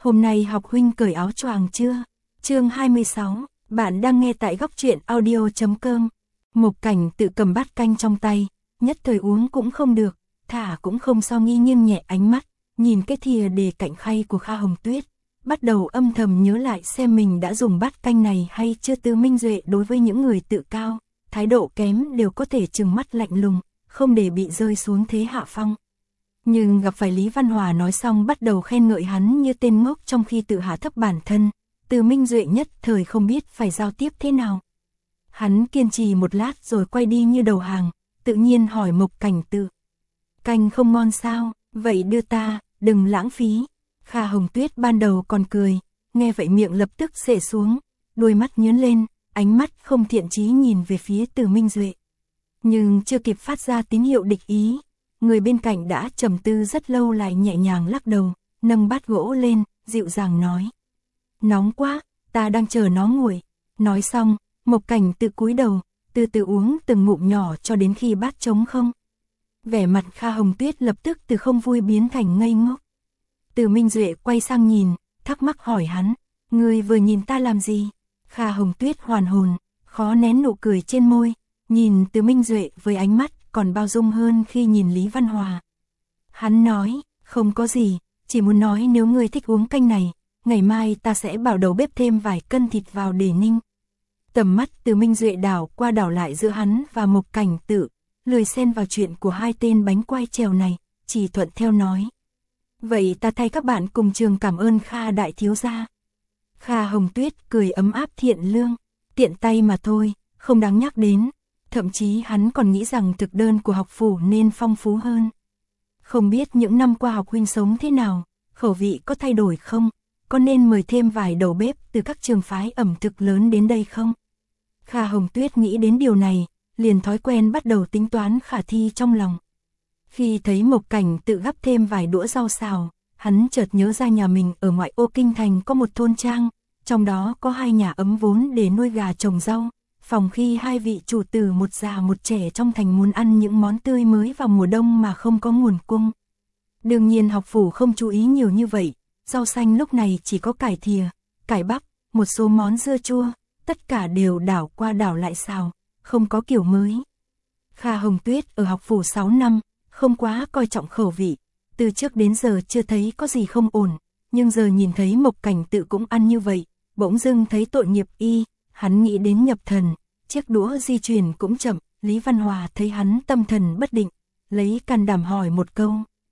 Hôm nay học huynh cởi áo choàng chưa? Chương 26, bạn đang nghe tại góc truyện audio.com. Mộc Cảnh tự cầm bát canh trong tay, nhất thời uống cũng không được, thả cũng không so nghi, nghiêng nhẹ ánh mắt, nhìn cái thìa để cạnh khay của Kha Hồng Tuyết, bắt đầu âm thầm nhớ lại xem mình đã dùng bát canh này hay chưa. Từ Minh Duệ đối với những người tự cao, thái độ kém đều có thể trừng mắt lạnh lùng, không để bị rơi xuống thế hạ phong. Nhưng gặp phải Lý Văn Hòa nói xong bắt đầu khen ngợi hắn như tên ngốc trong khi tự hạ thấp bản thân, Từ Minh Duệ nhất thời không biết phải giao tiếp thế nào. Hắn kiên trì một lát rồi quay đi như đầu hàng, tự nhiên hỏi Mộc Cảnh Tự. Canh không ngon sao, vậy đưa ta, đừng lãng phí. Kha Hồng Tuyết ban đầu còn cười, nghe vậy miệng lập tức xệ xuống, đôi mắt nhướng lên, ánh mắt không thiện chí nhìn về phía Từ Minh Duệ. Nhưng chưa kịp phát ra tín hiệu địch ý, người bên cạnh đã trầm tư rất lâu lại nhẹ nhàng lắc đầu, nâng bát gỗ lên, dịu dàng nói. Nóng quá, ta đang chờ nó nguội. Nói xong, Mộc Cảnh Tự cúi đầu, từ từ uống từng ngụm nhỏ cho đến khi bát trống không. Vẻ mặt Kha Hồng Tuyết lập tức từ không vui biến thành ngây ngốc. Từ Minh Duệ quay sang nhìn, thắc mắc hỏi hắn, ngươi vừa nhìn ta làm gì? Kha Hồng Tuyết hoàn hồn, khó nén nụ cười trên môi, nhìn Từ Minh Duệ với ánh mắt còn bao dung hơn khi nhìn Lý Văn Hòa. Hắn nói, không có gì, chỉ muốn nói nếu ngươi thích uống canh này, ngày mai ta sẽ bảo đầu bếp thêm vài cân thịt vào để ninh. Tầm mắt Từ Minh Duệ đảo qua đảo lại giữa hắn và Mộc Cảnh Tự, lười xen vào chuyện của hai tên bánh quai trèo này, chỉ thuận theo nói. Vậy ta thay các bạn cùng trường cảm ơn Kha đại thiếu gia. Kha Hồng Tuyết cười ấm áp thiện lương, tiện tay mà thôi, không đáng nhắc đến. Thậm chí hắn còn nghĩ rằng thực đơn của học phủ nên phong phú hơn. Không biết những năm qua học huynh sống thế nào, khẩu vị có thay đổi không? Có nên mời thêm vài đầu bếp từ các trường phái ẩm thực lớn đến đây không? Kha Hồng Tuyết nghĩ đến điều này, liền thói quen bắt đầu tính toán khả thi trong lòng. Khi thấy Mộc Cảnh Tự gắp thêm vài đũa rau xào, hắn chợt nhớ ra nhà mình ở ngoại ô kinh thành có một thôn trang, trong đó có 2 nhà ấm vốn để nuôi gà trồng rau. Phòng khi 2 vị chủ tử một già một trẻ trong thành muốn ăn những món tươi mới vào mùa đông mà không có nguồn cung. Đương nhiên học phủ không chú ý nhiều như vậy, rau xanh lúc này chỉ có cải thìa, cải bắp, một số món dưa chua, tất cả đều đảo qua đảo lại xào, không có kiểu mới. Kha Hồng Tuyết ở học phủ 6 năm, không quá coi trọng khẩu vị, từ trước đến giờ chưa thấy có gì không ổn, nhưng giờ nhìn thấy Mộc Cảnh Tự cũng ăn như vậy, bỗng dưng thấy tội nghiệp y. Hắn nghĩ đến nhập thần, chiếc đũa di chuyển cũng chậm, Lý Văn Hòa thấy hắn tâm thần bất định, lấy can đảm hỏi một câu.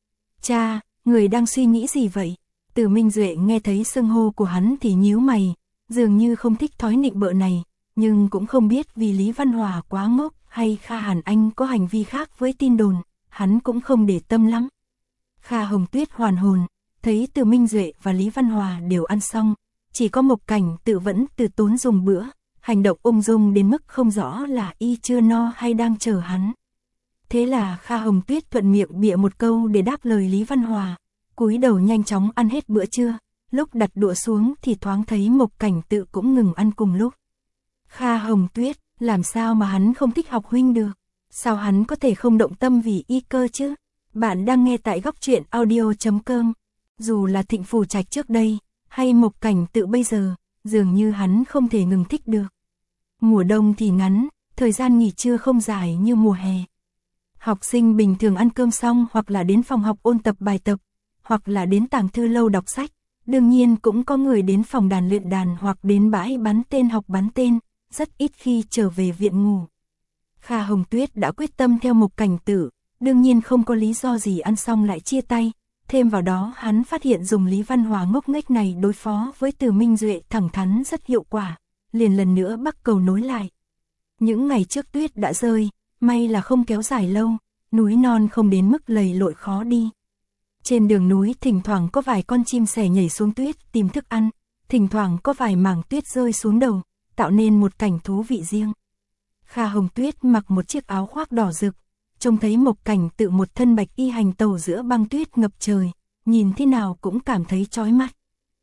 Cha, người đang suy nghĩ gì vậy? Từ Minh Duệ nghe thấy xưng hô của hắn thì nhíu mày, dường như không thích thói nịnh bợ này, nhưng cũng không biết vì Lý Văn Hòa quá ngốc hay Kha Hàn Anh có hành vi khác với tin đồn, hắn cũng không để tâm lắm. Kha Hồng Tuyết hoàn hồn, thấy Từ Minh Duệ và Lý Văn Hòa đều ăn xong. Chỉ có Mộc Cảnh Tự vẫn từ tốn dùng bữa, hành động ung dung đến mức không rõ là y chưa no hay đang chờ hắn. Thế là Kha Hồng Tuyết thuận miệng bịa một câu để đáp lời Lý Văn Hòa, cúi đầu nhanh chóng ăn hết bữa trưa, lúc đặt đũa xuống thì thoáng thấy Mộc Cảnh Tự cũng ngừng ăn cùng lúc. Kha Hồng Tuyết, làm sao mà hắn không thích học huynh được? Sao hắn có thể không động tâm vì y cơ chứ? Bạn đang nghe tại góc truyện audio.com. Dù là Thịnh Phủ Trạch trước đây, hay Mộc Cảnh Tự bây giờ, dường như hắn không thể ngừng thích được. Mùa đông thì ngắn, thời gian nghỉ trưa không dài như mùa hè. Học sinh bình thường ăn cơm xong hoặc là đến phòng học ôn tập bài tập, hoặc là đến tàng thư lâu đọc sách, đương nhiên cũng có người đến phòng đàn luyện đàn hoặc đến bãi bắn tên học bắn tên, rất ít khi trở về viện ngủ. Kha Hồng Tuyết đã quyết tâm theo Mộc Cảnh Tự, đương nhiên không có lý do gì ăn xong lại chia tay. Thêm vào đó hắn phát hiện dùng Lý Văn Hòa ngốc nghếch này đối phó với Từ Minh Duệ thẳng thắn rất hiệu quả, liền lần nữa bắt cầu nối lại. Những ngày trước tuyết đã rơi, may là không kéo dài lâu, núi non không đến mức lầy lội khó đi. Trên đường núi thỉnh thoảng có vài con chim sẻ nhảy xuống tuyết tìm thức ăn, thỉnh thoảng có vài mảng tuyết rơi xuống đầu, tạo nên một cảnh thú vị riêng. Kha Hồng Tuyết mặc một chiếc áo khoác đỏ rực, trông thấy Mộc Cảnh Tự một thân bạch y hành tẩu giữa băng tuyết ngập trời, nhìn thế nào cũng cảm thấy chói mắt.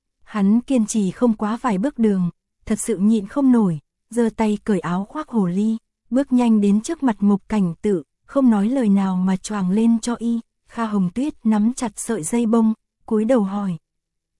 Hắn kiên trì không quá vài bước đường, thật sự nhịn không nổi, giơ tay cởi áo khoác hồ ly, bước nhanh đến trước mặt Mộc Cảnh Tự, không nói lời nào mà choàng lên cho y. Kha Hồng Tuyết nắm chặt sợi dây bông, cúi đầu hỏi.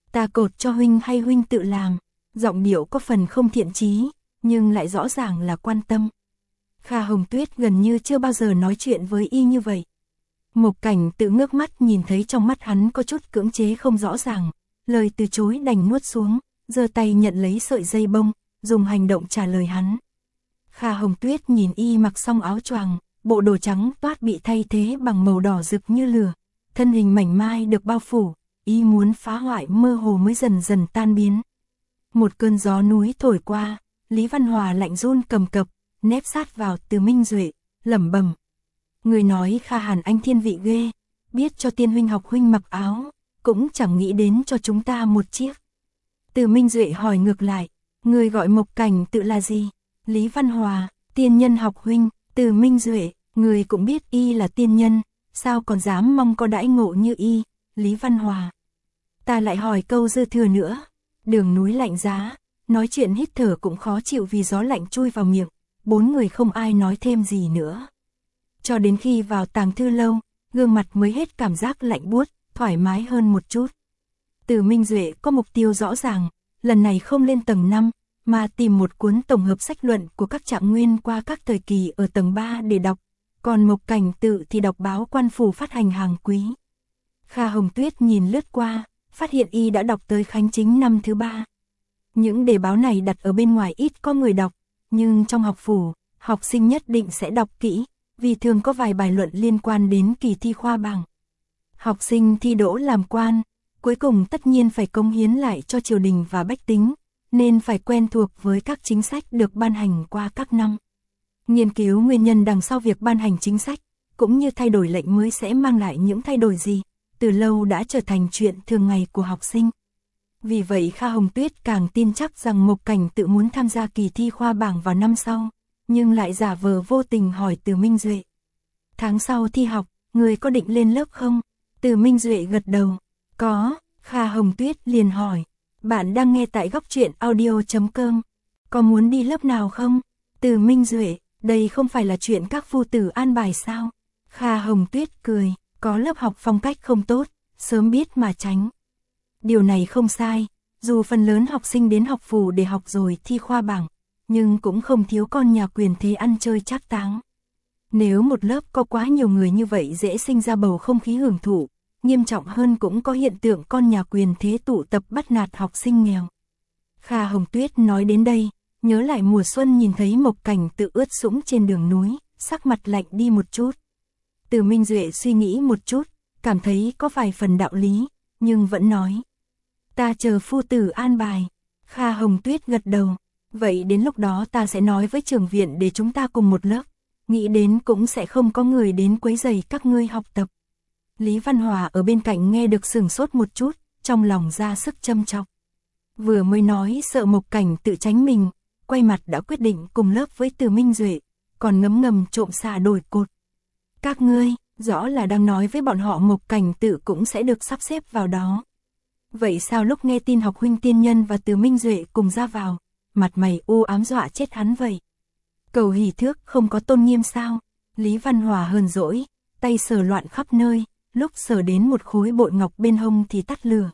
Ta cột cho huynh hay huynh tự làm? Giọng điệu có phần không thiện chí, nhưng lại rõ ràng là quan tâm. Kha Hồng Tuyết gần như chưa bao giờ nói chuyện với y như vậy. Mộc Cảnh Tự ngước mắt nhìn thấy trong mắt hắn có chút cưỡng chế không rõ ràng, lời từ chối đành nuốt xuống, giơ tay nhận lấy sợi dây bông, dùng hành động trả lời hắn. Kha Hồng Tuyết nhìn y mặc xong áo choàng, bộ đồ trắng toát bị thay thế bằng màu đỏ rực như lửa, thân hình mảnh mai được bao phủ, y muốn phá hoại mơ hồ mới dần dần tan biến. Một cơn gió núi thổi qua, Lý Văn Hòa lạnh run cầm cập, nép sát vào Từ Minh Duệ, lẩm bẩm. Người nói Kha Hàn Anh thiên vị ghê, biết cho Tiên huynh học huynh mặc áo, cũng chẳng nghĩ đến cho chúng ta một chiếc. Từ Minh Duệ hỏi ngược lại, người gọi Mộc Cảnh Tự là gì? Lý Văn Hòa, tiên nhân học huynh. Từ Minh Duệ, người cũng biết y là tiên nhân, sao còn dám mong có đãi ngộ như y? Lý Văn Hòa, ta lại hỏi câu dư thừa nữa. Đường núi lạnh giá, nói chuyện hít thở cũng khó chịu vì gió lạnh chui vào miệng, bốn người không ai nói thêm gì nữa. Cho đến khi vào tàng thư lâu, gương mặt mới hết cảm giác lạnh buốt, thoải mái hơn một chút. Từ Minh Duệ có mục tiêu rõ ràng, lần này không lên tầng 5, mà tìm một cuốn tổng hợp sách luận của các trạng nguyên qua các thời kỳ ở tầng 3 để đọc, còn Mộc Cảnh Tự thì đọc báo Quan Phủ phát hành hàng quý. Kha Hồng Tuyết nhìn lướt qua, phát hiện y đã đọc tới Khánh Chính năm thứ 3. Những đề báo này đặt ở bên ngoài ít có người đọc, nhưng trong học phủ, học sinh nhất định sẽ đọc kỹ, vì thường có vài bài luận liên quan đến kỳ thi khoa bảng. Học sinh thi đỗ làm quan, cuối cùng tất nhiên phải cống hiến lại cho triều đình và bách tính, nên phải quen thuộc với các chính sách được ban hành qua các năm. Nghiên cứu nguyên nhân đằng sau việc ban hành chính sách, cũng như thay đổi lệnh mới sẽ mang lại những thay đổi gì, từ lâu đã trở thành chuyện thường ngày của học sinh. Vì vậy Kha Hồng Tuyết càng tin chắc rằng Mộc Cảnh Tự muốn tham gia kỳ thi khoa bảng vào năm sau, nhưng lại giả vờ vô tình hỏi Từ Minh Duệ. Tháng sau thi học, người có định lên lớp không? Từ Minh Duệ gật đầu. Có. Kha Hồng Tuyết liền hỏi. Bạn đang nghe tại góc truyện audio.com. Có muốn đi lớp nào không? Từ Minh Duệ, đây không phải là chuyện các phu tử an bài sao? Kha Hồng Tuyết cười, có lớp học phong cách không tốt, sớm biết mà tránh. Điều này không sai, dù phần lớn học sinh đến học phủ để học rồi thi khoa bảng, nhưng cũng không thiếu con nhà quyền thế ăn chơi trác táng. Nếu một lớp có quá nhiều người như vậy dễ sinh ra bầu không khí hưởng thụ, nghiêm trọng hơn cũng có hiện tượng con nhà quyền thế tụ tập bắt nạt học sinh nghèo. Kha Hồng Tuyết nói đến đây, nhớ lại mùa xuân nhìn thấy Mộc Cảnh Tự ướt sũng trên đường núi, sắc mặt lạnh đi một chút. Từ Minh Duệ suy nghĩ một chút, cảm thấy có vài phần đạo lý, nhưng vẫn nói. Ta chờ phu tử an bài. Kha Hồng Tuyết gật đầu. Vậy đến lúc đó ta sẽ nói với trưởng viện để chúng ta cùng một lớp. Nghĩ đến cũng sẽ không có người đến quấy rầy các ngươi học tập. Lý Văn Hòa ở bên cạnh nghe được sửng sốt một chút, trong lòng ra sức châm chọc. Vừa mới nói sợ Mộc Cảnh Tự tránh mình, quay mặt đã quyết định cùng lớp với Từ Minh Duệ, còn ngấm ngầm trộm xà đổi cột. Các ngươi, rõ là đang nói với bọn họ Mộc Cảnh Tự cũng sẽ được sắp xếp vào đó. Vậy sao lúc nghe tin học huynh tiên nhân và Từ Minh Duệ cùng ra vào, mặt mày u ám dọa chết hắn vậy? Cầu hỷ thước không có tôn nghiêm sao? Lý Văn Hòa hờn dỗi, tay sờ loạn khắp nơi, lúc sờ đến một khối bội ngọc bên hông thì tắt lửa.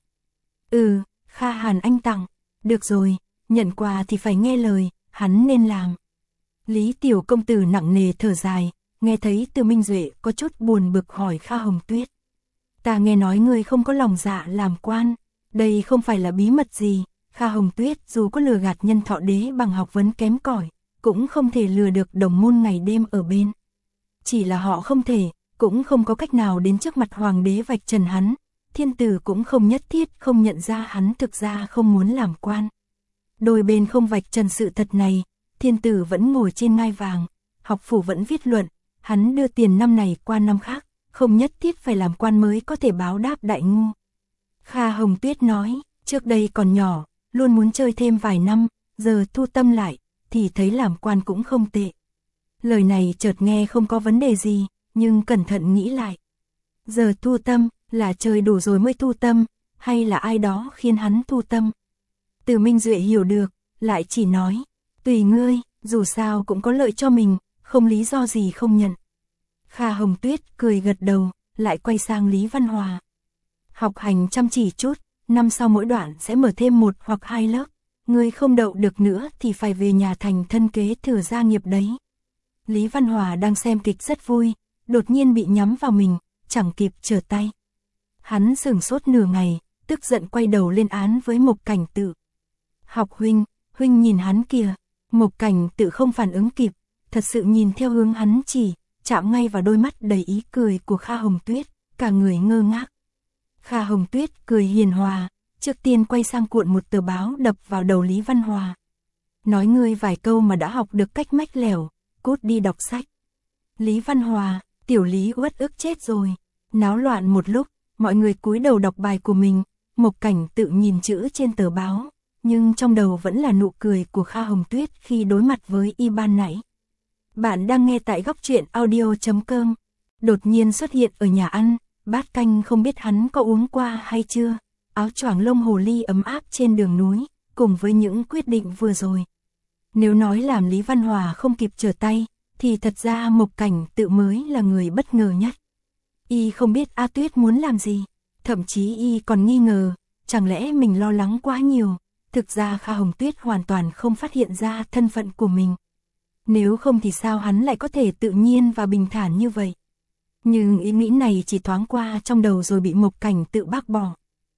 Kha Hàn Anh tặng, được rồi, nhận quà thì phải nghe lời, hắn nên làm. Lý Tiểu Công Tử nặng nề thở dài, nghe thấy Từ Minh Duệ có chút buồn bực hỏi Kha Hồng Tuyết. Ta nghe nói ngươi không có lòng dạ làm quan, đây không phải là bí mật gì. Kha Hồng Tuyết dù có lừa gạt nhân Thọ Đế bằng học vấn kém cỏi, cũng không thể lừa được đồng môn ngày đêm ở bên. Chỉ là họ không thể, cũng không có cách nào đến trước mặt hoàng đế vạch trần hắn, thiên tử cũng không nhất thiết không nhận ra hắn thực ra không muốn làm quan. Đôi bên không vạch trần sự thật này, thiên tử vẫn ngồi trên ngai vàng, học phủ vẫn viết luận, hắn đưa tiền năm này qua năm khác, không nhất thiết phải làm quan mới có thể báo đáp đại ngu. Kha Hồng Tuyết nói, trước đây còn nhỏ, luôn muốn chơi thêm vài năm, giờ thu tâm lại, thì thấy làm quan cũng không tệ. Lời này chợt nghe không có vấn đề gì, nhưng cẩn thận nghĩ lại. Giờ thu tâm, là trời đủ rồi mới thu tâm, hay là ai đó khiến hắn thu tâm? Từ Minh Duệ hiểu được, lại chỉ nói, tùy ngươi, dù sao cũng có lợi cho mình, không lý do gì không nhận. Kha Hồng Tuyết cười gật đầu, lại quay sang Lý Văn Hòa. Học hành chăm chỉ chút, năm sau mỗi đoạn sẽ mở thêm 1 hoặc 2 lớp. Ngươi không đậu được nữa thì phải về nhà thành thân kế thừa gia nghiệp đấy. Lý Văn Hòa đang xem kịch rất vui, đột nhiên bị nhắm vào mình, chẳng kịp trở tay. Hắn sửng sốt nửa ngày, tức giận quay đầu lên án với Mộc Cảnh Tự. Học huynh nhìn hắn kìa. Mộc Cảnh Tự không phản ứng kịp, thật sự nhìn theo hướng hắn chỉ, chạm ngay vào đôi mắt đầy ý cười của Kha Hồng Tuyết, cả người ngơ ngác. Kha Hồng Tuyết cười hiền hòa, trước tiên quay sang cuộn một tờ báo đập vào đầu Lý Văn Hòa. Nói ngươi vài câu mà đã học được cách mách lẻo, cút đi đọc sách. Lý Văn Hòa, tiểu Lý uất ức chết rồi. Náo loạn một lúc, mọi người cúi đầu đọc bài của mình, Mộc Cảnh Tự nhìn chữ trên tờ báo, nhưng trong đầu vẫn là nụ cười của Kha Hồng Tuyết khi đối mặt với y ban nãy. Bạn đang nghe tại góc truyện audio.com. Đột nhiên xuất hiện ở nhà ăn, bát canh không biết hắn có uống qua hay chưa, áo choàng lông hồ ly ấm áp trên đường núi, cùng với những quyết định vừa rồi. Nếu nói làm Lý Văn Hòa không kịp trở tay, thì thật ra Mộc Cảnh Tự mới là người bất ngờ nhất. Y không biết A Tuyết muốn làm gì, thậm chí y còn nghi ngờ, chẳng lẽ mình lo lắng quá nhiều, thực ra Kha Hồng Tuyết hoàn toàn không phát hiện ra thân phận của mình. Nếu không thì sao hắn lại có thể tự nhiên và bình thản như vậy? Nhưng ý nghĩ này chỉ thoáng qua trong đầu rồi bị Mộc Cảnh Tự bác bỏ.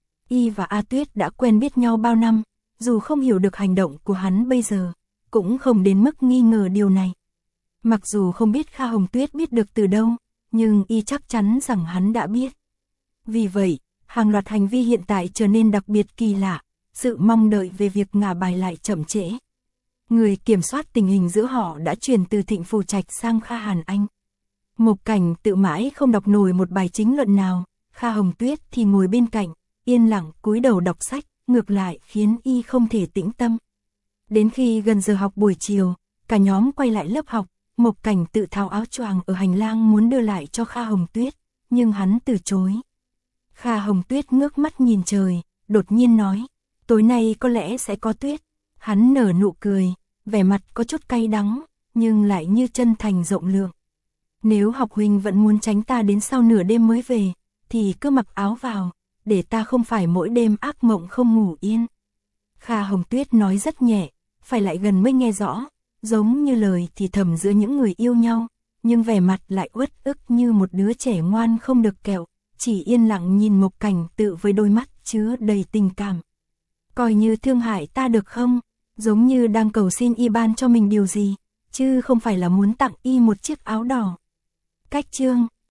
Y và A Tuyết đã quen biết nhau bao năm, dù không hiểu được hành động của hắn bây giờ, cũng không đến mức nghi ngờ điều này. Mặc dù không biết Kha Hồng Tuyết biết được từ đâu, nhưng y chắc chắn rằng hắn đã biết. Vì vậy, hàng loạt hành vi hiện tại trở nên đặc biệt kỳ lạ, sự mong đợi về việc ngả bài lại chậm trễ. Người kiểm soát tình hình giữa họ đã chuyển từ Thịnh Phù Trạch sang Kha Hàn Anh. Mộc Cảnh Tự mãi không đọc nổi một bài chính luận nào, Kha Hồng Tuyết thì ngồi bên cạnh, yên lặng cúi đầu đọc sách, ngược lại khiến y không thể tĩnh tâm. Đến khi gần giờ học buổi chiều, cả nhóm quay lại lớp học, Mộc Cảnh Tự tháo áo choàng ở hành lang muốn đưa lại cho Kha Hồng Tuyết, nhưng hắn từ chối. Kha Hồng Tuyết ngước mắt nhìn trời, đột nhiên nói, tối nay có lẽ sẽ có tuyết. Hắn nở nụ cười, vẻ mặt có chút cay đắng, nhưng lại như chân thành rộng lượng. Nếu học huynh vẫn muốn tránh ta đến sau nửa đêm mới về, thì cứ mặc áo vào, để ta không phải mỗi đêm ác mộng không ngủ yên. Kha Hồng Tuyết nói rất nhẹ, phải lại gần mới nghe rõ, giống như lời thì thầm giữa những người yêu nhau, nhưng vẻ mặt lại uất ức như một đứa trẻ ngoan không được kẹo, chỉ yên lặng nhìn Mộc Cảnh Tự với đôi mắt chứa đầy tình cảm. Coi như thương hại ta được không? Giống như đang cầu xin y ban cho mình điều gì, chứ không phải là muốn tặng y một chiếc áo đỏ. Cách chương